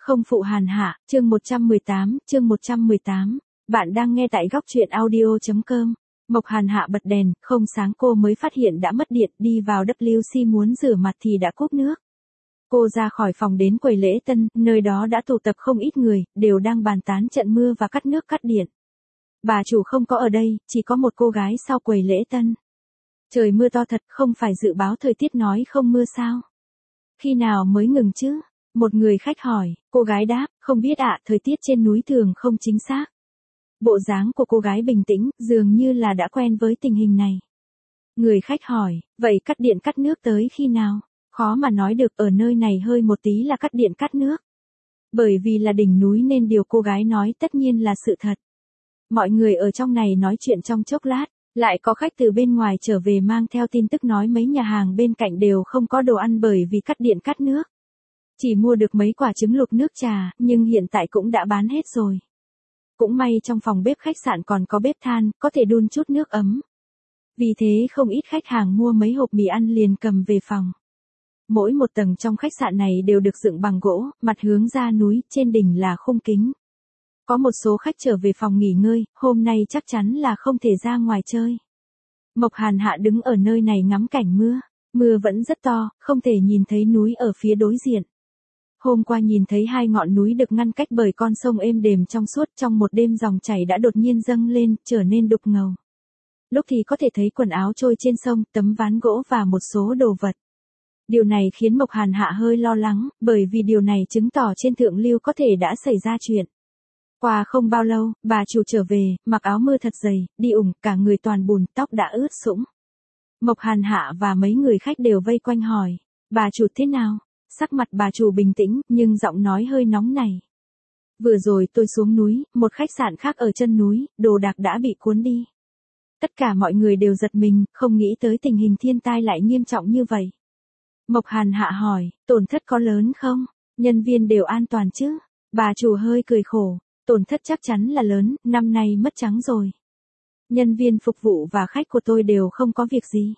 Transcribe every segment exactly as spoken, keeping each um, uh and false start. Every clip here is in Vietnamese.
Không phụ hàn hạ, chương một trăm mười tám, chương một trăm mười tám. Bạn đang nghe tại góc truyện audio chấm com. Mộc Hàn Hạ bật đèn, không sáng cô mới phát hiện đã mất điện, đi vào W C muốn rửa mặt thì đã cúp nước. Cô ra khỏi phòng đến quầy lễ tân, nơi đó đã tụ tập không ít người, đều đang bàn tán trận mưa và cắt nước cắt điện. Bà chủ không có ở đây, chỉ có một cô gái sau quầy lễ tân. Trời mưa to thật, không phải dự báo thời tiết nói không mưa sao? Khi nào mới ngừng chứ? Một người khách hỏi, cô gái đáp, không biết ạ, thời tiết trên núi thường không chính xác. Bộ dáng của cô gái bình tĩnh, dường như là đã quen với tình hình này. Người khách hỏi, vậy cắt điện cắt nước tới khi nào? Khó mà nói được, ở nơi này hơi một tí là cắt điện cắt nước. Bởi vì là đỉnh núi nên điều cô gái nói tất nhiên là sự thật. Mọi người ở trong này nói chuyện trong chốc lát, lại có khách từ bên ngoài trở về mang theo tin tức nói mấy nhà hàng bên cạnh đều không có đồ ăn bởi vì cắt điện cắt nước. Chỉ mua được mấy quả trứng luộc nước trà, nhưng hiện tại cũng đã bán hết rồi. Cũng may trong phòng bếp khách sạn còn có bếp than, có thể đun chút nước ấm. Vì thế không ít khách hàng mua mấy hộp mì ăn liền cầm về phòng. Mỗi một tầng trong khách sạn này đều được dựng bằng gỗ, mặt hướng ra núi, trên đỉnh là khung kính. Có một số khách trở về phòng nghỉ ngơi, hôm nay chắc chắn là không thể ra ngoài chơi. Mộc Hàn Hạ đứng ở nơi này ngắm cảnh mưa. Mưa vẫn rất to, không thể nhìn thấy núi ở phía đối diện. Hôm qua nhìn thấy hai ngọn núi được ngăn cách bởi con sông êm đềm trong suốt, trong một đêm dòng chảy đã đột nhiên dâng lên, trở nên đục ngầu. Lúc thì có thể thấy quần áo trôi trên sông, tấm ván gỗ và một số đồ vật. Điều này khiến Mộc Hàn Hạ hơi lo lắng, bởi vì điều này chứng tỏ trên thượng lưu có thể đã xảy ra chuyện. Qua không bao lâu, bà chủ trở về, mặc áo mưa thật dày, đi ủng, cả người toàn bùn, tóc đã ướt sũng. Mộc Hàn Hạ và mấy người khách đều vây quanh hỏi, bà chủ thế nào? Sắc mặt bà chủ bình tĩnh, nhưng giọng nói hơi nóng nảy. Vừa rồi tôi xuống núi, một khách sạn khác ở chân núi, đồ đạc đã bị cuốn đi. Tất cả mọi người đều giật mình, không nghĩ tới tình hình thiên tai lại nghiêm trọng như vậy. Mộc Hàn Hạ hỏi, tổn thất có lớn không? Nhân viên đều an toàn chứ? Bà chủ hơi cười khổ, tổn thất chắc chắn là lớn, năm nay mất trắng rồi. Nhân viên phục vụ và khách của tôi đều không có việc gì.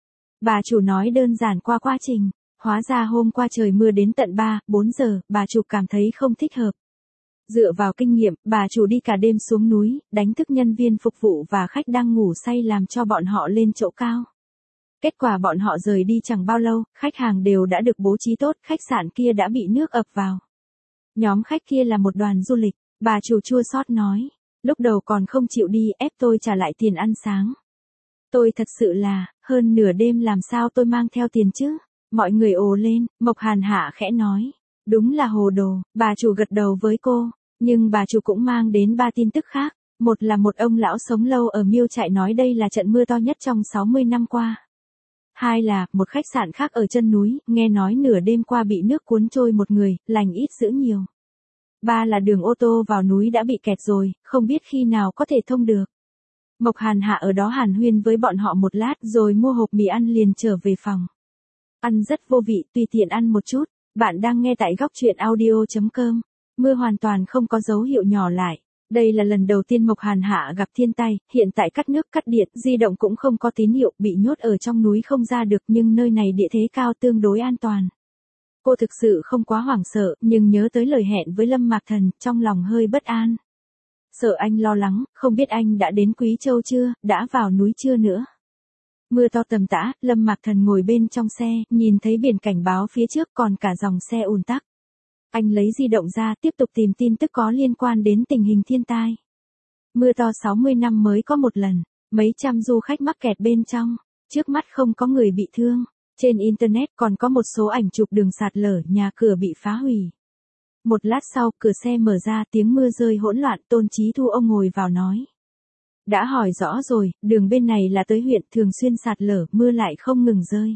Bà chủ nói đơn giản qua quá trình. Hóa ra hôm qua trời mưa đến tận ba, bốn giờ, bà chủ cảm thấy không thích hợp. Dựa vào kinh nghiệm, bà chủ đi cả đêm xuống núi, đánh thức nhân viên phục vụ và khách đang ngủ say làm cho bọn họ lên chỗ cao. Kết quả bọn họ rời đi chẳng bao lâu, khách hàng đều đã được bố trí tốt, khách sạn kia đã bị nước ập vào. Nhóm khách kia là một đoàn du lịch, bà chủ chua xót nói. Lúc đầu còn không chịu đi, ép tôi trả lại tiền ăn sáng. Tôi thật sự là, hơn nửa đêm làm sao tôi mang theo tiền chứ? Mọi người ồ lên, Mộc Hàn Hạ khẽ nói. Đúng là hồ đồ, bà chủ gật đầu với cô. Nhưng bà chủ cũng mang đến ba tin tức khác. Một là một ông lão sống lâu ở Miêu Trại nói đây là trận mưa to nhất trong sáu mươi năm qua. Hai là, một khách sạn khác ở chân núi, nghe nói nửa đêm qua bị nước cuốn trôi một người, lành ít dữ nhiều. Ba là đường ô tô vào núi đã bị kẹt rồi, không biết khi nào có thể thông được. Mộc Hàn Hạ ở đó hàn huyên với bọn họ một lát rồi mua hộp mì ăn liền trở về phòng. Ăn rất vô vị, tùy tiện ăn một chút. Bạn đang nghe tại góc truyện audio chấm com. Mưa hoàn toàn không có dấu hiệu nhỏ lại. Đây là lần đầu tiên Mộc Hàn Hạ gặp thiên tai, hiện tại cắt nước cắt điện, di động cũng không có tín hiệu, bị nhốt ở trong núi không ra được nhưng nơi này địa thế cao tương đối an toàn. Cô thực sự không quá hoảng sợ, nhưng nhớ tới lời hẹn với Lâm Mạc Thần, trong lòng hơi bất an. Sợ anh lo lắng, không biết anh đã đến Quý Châu chưa, đã vào núi chưa nữa. Mưa to tầm tã, Lâm Mạc Thần ngồi bên trong xe, nhìn thấy biển cảnh báo phía trước còn cả dòng xe ùn tắc. Anh lấy di động ra tiếp tục tìm tin tức có liên quan đến tình hình thiên tai. Mưa to sáu mươi năm mới có một lần, mấy trăm du khách mắc kẹt bên trong, trước mắt không có người bị thương. Trên Internet còn có một số ảnh chụp đường sạt lở, nhà cửa bị phá hủy. Một lát sau, cửa xe mở ra, tiếng mưa rơi hỗn loạn, Tôn Chí Thu ông ngồi vào nói. Đã hỏi rõ rồi, đường bên này là tới huyện, thường xuyên sạt lở, mưa lại không ngừng rơi.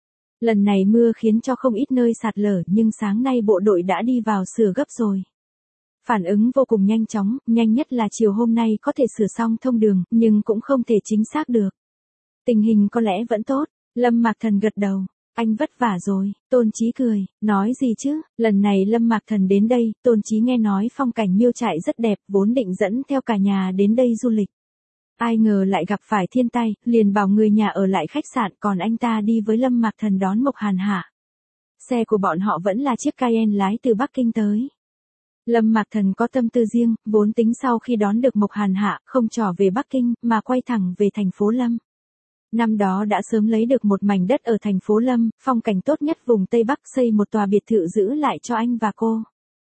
Lần này mưa khiến cho không ít nơi sạt lở nhưng sáng nay bộ đội đã đi vào sửa gấp rồi. Phản ứng vô cùng nhanh chóng, nhanh nhất là chiều hôm nay có thể sửa xong thông đường, nhưng cũng không thể chính xác được. Tình hình có lẽ vẫn tốt, Lâm Mạc Thần gật đầu. Anh vất vả rồi, Tôn Chí cười, nói gì chứ, lần này Lâm Mạc Thần đến đây, Tôn Chí nghe nói phong cảnh Miêu Trại rất đẹp, vốn định dẫn theo cả nhà đến đây du lịch. Ai ngờ lại gặp phải thiên tai, liền bảo người nhà ở lại khách sạn, còn anh ta đi với Lâm Mạc Thần đón Mộc Hàn Hạ. Xe của bọn họ vẫn là chiếc Cayenne lái từ Bắc Kinh tới. Lâm Mạc Thần có tâm tư riêng, vốn tính sau khi đón được Mộc Hàn Hạ, không trỏ về Bắc Kinh, mà quay thẳng về thành phố Lâm. Năm đó đã sớm lấy được một mảnh đất ở thành phố Lâm, phong cảnh tốt nhất vùng Tây Bắc, xây một tòa biệt thự giữ lại cho anh và cô.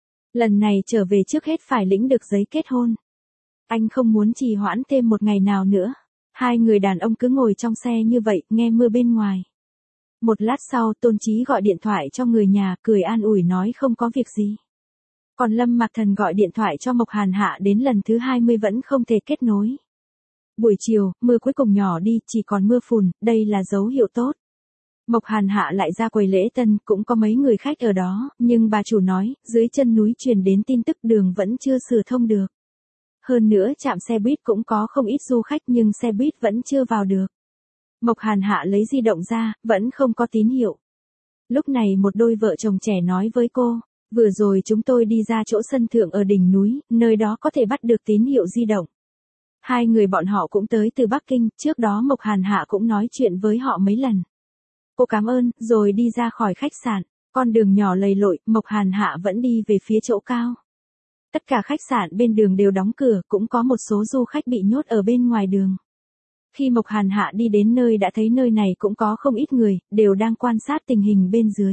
Lần này trở về trước hết phải lĩnh được giấy kết hôn. Anh không muốn trì hoãn thêm một ngày nào nữa. Hai người đàn ông cứ ngồi trong xe như vậy, nghe mưa bên ngoài. Một lát sau, Tôn Chí gọi điện thoại cho người nhà, cười an ủi nói không có việc gì. Còn Lâm Mạc Thần gọi điện thoại cho Mộc Hàn Hạ đến lần thứ hai mươi vẫn không thể kết nối. Buổi chiều, mưa cuối cùng nhỏ đi, chỉ còn mưa phùn, đây là dấu hiệu tốt. Mộc Hàn Hạ lại ra quầy lễ tân, cũng có mấy người khách ở đó, nhưng bà chủ nói, dưới chân núi truyền đến tin tức đường vẫn chưa sửa thông được. Hơn nữa trạm xe buýt cũng có không ít du khách nhưng xe buýt vẫn chưa vào được. Mộc Hàn Hạ lấy di động ra, vẫn không có tín hiệu. Lúc này một đôi vợ chồng trẻ nói với cô, vừa rồi chúng tôi đi ra chỗ sân thượng ở đỉnh núi, nơi đó có thể bắt được tín hiệu di động. Hai người bọn họ cũng tới từ Bắc Kinh, trước đó Mộc Hàn Hạ cũng nói chuyện với họ mấy lần. Cô cảm ơn, rồi đi ra khỏi khách sạn, con đường nhỏ lầy lội, Mộc Hàn Hạ vẫn đi về phía chỗ cao. Tất cả khách sạn bên đường đều đóng cửa, cũng có một số du khách bị nhốt ở bên ngoài đường. Khi Mộc Hàn Hạ đi đến nơi đã thấy nơi này cũng có không ít người, đều đang quan sát tình hình bên dưới.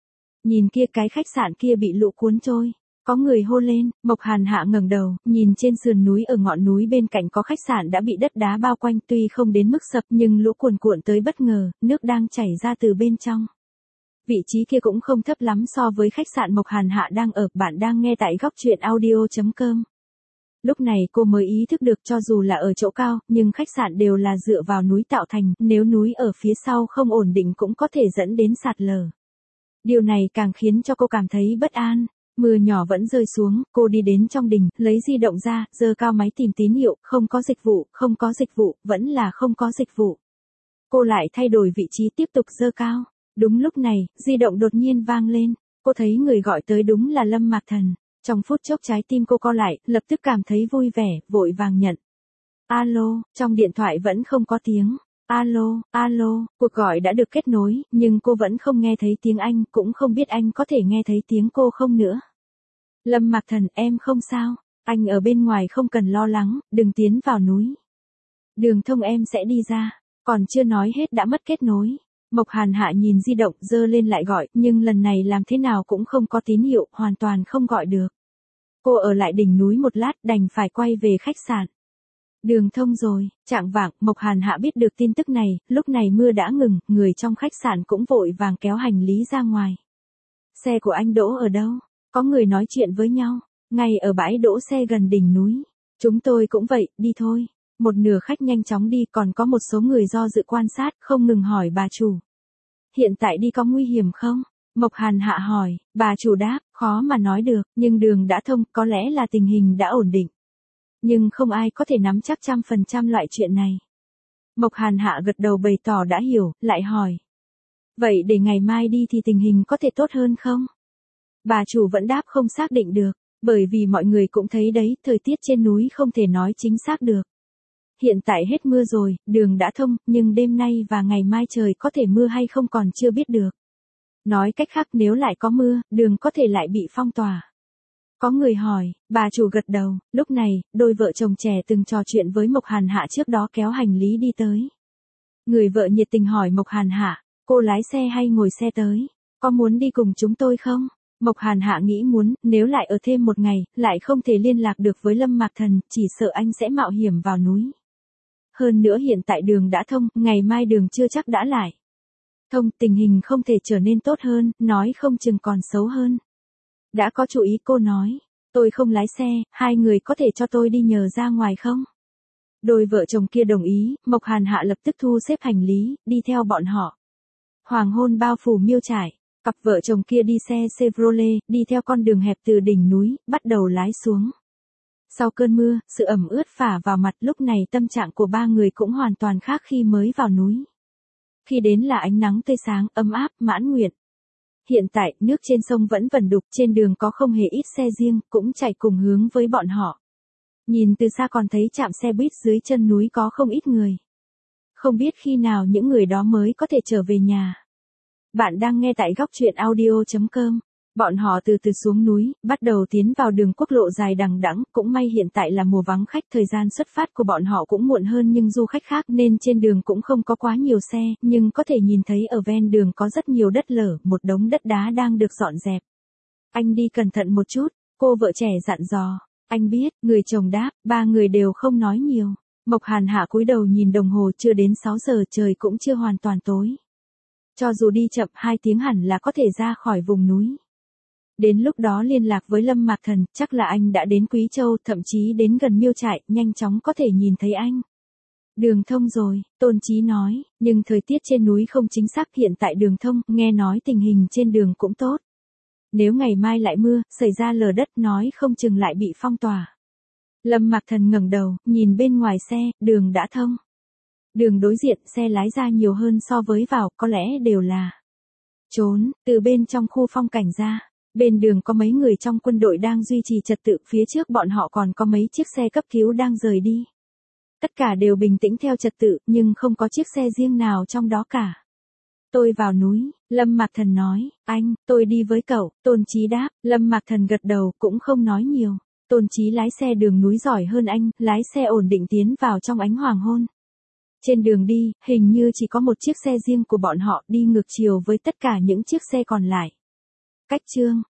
Nhìn kia, cái khách sạn kia bị lũ cuốn trôi. Có người hô lên, Mộc Hàn Hạ ngẩng đầu, nhìn trên sườn núi ở ngọn núi bên cạnh có khách sạn đã bị đất đá bao quanh, tuy không đến mức sập nhưng lũ cuồn cuộn tới bất ngờ, nước đang chảy ra từ bên trong. Vị trí kia cũng không thấp lắm so với khách sạn Mộc Hàn Hạ đang ở, bạn đang nghe tại góc truyện audio chấm com. Lúc này cô mới ý thức được cho dù là ở chỗ cao, nhưng khách sạn đều là dựa vào núi tạo thành, nếu núi ở phía sau không ổn định cũng có thể dẫn đến sạt lở. Điều này càng khiến cho cô cảm thấy bất an. Mưa nhỏ vẫn rơi xuống, cô đi đến trong đình, lấy di động ra, giơ cao máy tìm tín hiệu, không có dịch vụ, không có dịch vụ, vẫn là không có dịch vụ. Cô lại thay đổi vị trí tiếp tục giơ cao. Đúng lúc này, di động đột nhiên vang lên, cô thấy người gọi tới đúng là Lâm Mạc Thần. Trong phút chốc trái tim cô co lại, lập tức cảm thấy vui vẻ, vội vàng nhận. Alo, trong điện thoại vẫn không có tiếng. Alo, alo, cuộc gọi đã được kết nối, nhưng cô vẫn không nghe thấy tiếng anh, cũng không biết anh có thể nghe thấy tiếng cô không nữa. Lâm Mạc Thần, em không sao, anh ở bên ngoài không cần lo lắng, đừng tiến vào núi. Đường thông em sẽ đi ra, còn chưa nói hết đã mất kết nối. Mộc Hàn Hạ nhìn di động, giơ lên lại gọi, nhưng lần này làm thế nào cũng không có tín hiệu, hoàn toàn không gọi được. Cô ở lại đỉnh núi một lát, đành phải quay về khách sạn. Đường thông rồi, chạng vạng, Mộc Hàn Hạ biết được tin tức này, lúc này mưa đã ngừng, người trong khách sạn cũng vội vàng kéo hành lý ra ngoài. Xe của anh đỗ ở đâu? Có người nói chuyện với nhau, ngay ở bãi đỗ xe gần đỉnh núi. Chúng tôi cũng vậy, đi thôi. Một nửa khách nhanh chóng đi, còn có một số người do dự quan sát, không ngừng hỏi bà chủ. Hiện tại đi có nguy hiểm không? Mộc Hàn Hạ hỏi, bà chủ đáp, khó mà nói được, nhưng đường đã thông, có lẽ là tình hình đã ổn định. Nhưng không ai có thể nắm chắc trăm phần trăm loại chuyện này. Mộc Hàn Hạ gật đầu bày tỏ đã hiểu, lại hỏi. Vậy để ngày mai đi thì tình hình có thể tốt hơn không? Bà chủ vẫn đáp không xác định được, bởi vì mọi người cũng thấy đấy, thời tiết trên núi không thể nói chính xác được. Hiện tại hết mưa rồi, đường đã thông, nhưng đêm nay và ngày mai trời có thể mưa hay không còn chưa biết được. Nói cách khác nếu lại có mưa, đường có thể lại bị phong tỏa. Có người hỏi, bà chủ gật đầu, lúc này, đôi vợ chồng trẻ từng trò chuyện với Mộc Hàn Hạ trước đó kéo hành lý đi tới. Người vợ nhiệt tình hỏi Mộc Hàn Hạ, cô lái xe hay ngồi xe tới, có muốn đi cùng chúng tôi không? Mộc Hàn Hạ nghĩ muốn, nếu lại ở thêm một ngày, lại không thể liên lạc được với Lâm Mạc Thần, chỉ sợ anh sẽ mạo hiểm vào núi. Hơn nữa hiện tại đường đã thông, ngày mai đường chưa chắc đã lại. Thông, tình hình không thể trở nên tốt hơn, nói không chừng còn xấu hơn. Đã có chú ý, cô nói, tôi không lái xe, hai người có thể cho tôi đi nhờ ra ngoài không? Đôi vợ chồng kia đồng ý, Mộc Hàn Hạ lập tức thu xếp hành lý, đi theo bọn họ. Hoàng hôn bao phủ Miêu Trải, cặp vợ chồng kia đi xe Chevrolet, đi theo con đường hẹp từ đỉnh núi, bắt đầu lái xuống. Sau cơn mưa, sự ẩm ướt phả vào mặt, lúc này tâm trạng của ba người cũng hoàn toàn khác khi mới vào núi. Khi đến là ánh nắng tươi sáng, ấm áp, mãn nguyện. Hiện tại, nước trên sông vẫn vẩn đục, trên đường có không hề ít xe riêng, cũng chạy cùng hướng với bọn họ. Nhìn từ xa còn thấy trạm xe buýt dưới chân núi có không ít người. Không biết khi nào những người đó mới có thể trở về nhà. Bạn đang nghe tại góc truyện audio chấm com. Bọn họ từ từ xuống núi, bắt đầu tiến vào đường quốc lộ dài đằng đẵng, cũng may hiện tại là mùa vắng khách, thời gian xuất phát của bọn họ cũng muộn hơn nhưng du khách khác nên trên đường cũng không có quá nhiều xe, nhưng có thể nhìn thấy ở ven đường có rất nhiều đất lở, một đống đất đá đang được dọn dẹp. Anh đi cẩn thận một chút, cô vợ trẻ dặn dò. Anh biết, người chồng đáp, ba người đều không nói nhiều. Mộc Hàn Hạ cúi đầu nhìn đồng hồ, chưa đến sáu giờ, trời cũng chưa hoàn toàn tối. Cho dù đi chậm hai tiếng hẳn là có thể ra khỏi vùng núi. Đến lúc đó liên lạc với Lâm Mạc Thần, chắc là anh đã đến Quý Châu, thậm chí đến gần Miêu Trại, nhanh chóng có thể nhìn thấy anh. Đường thông rồi, Tôn Chí nói, nhưng thời tiết trên núi không chính xác, hiện tại đường thông, nghe nói tình hình trên đường cũng tốt. Nếu ngày mai lại mưa, xảy ra lở đất nói không chừng lại bị phong tỏa. Lâm Mạc Thần ngẩng đầu, nhìn bên ngoài xe, đường đã thông. Đường đối diện, xe lái ra nhiều hơn so với vào, có lẽ đều là trốn, từ bên trong khu phong cảnh ra. Bên đường có mấy người trong quân đội đang duy trì trật tự, phía trước bọn họ còn có mấy chiếc xe cấp cứu đang rời đi. Tất cả đều bình tĩnh theo trật tự, nhưng không có chiếc xe riêng nào trong đó cả. Tôi vào núi, Lâm Mạc Thần nói, anh, tôi đi với cậu, Tôn Chí đáp, Lâm Mạc Thần gật đầu, cũng không nói nhiều. Tôn Chí lái xe đường núi giỏi hơn anh, lái xe ổn định tiến vào trong ánh hoàng hôn. Trên đường đi, hình như chỉ có một chiếc xe riêng của bọn họ đi ngược chiều với tất cả những chiếc xe còn lại. Cách chương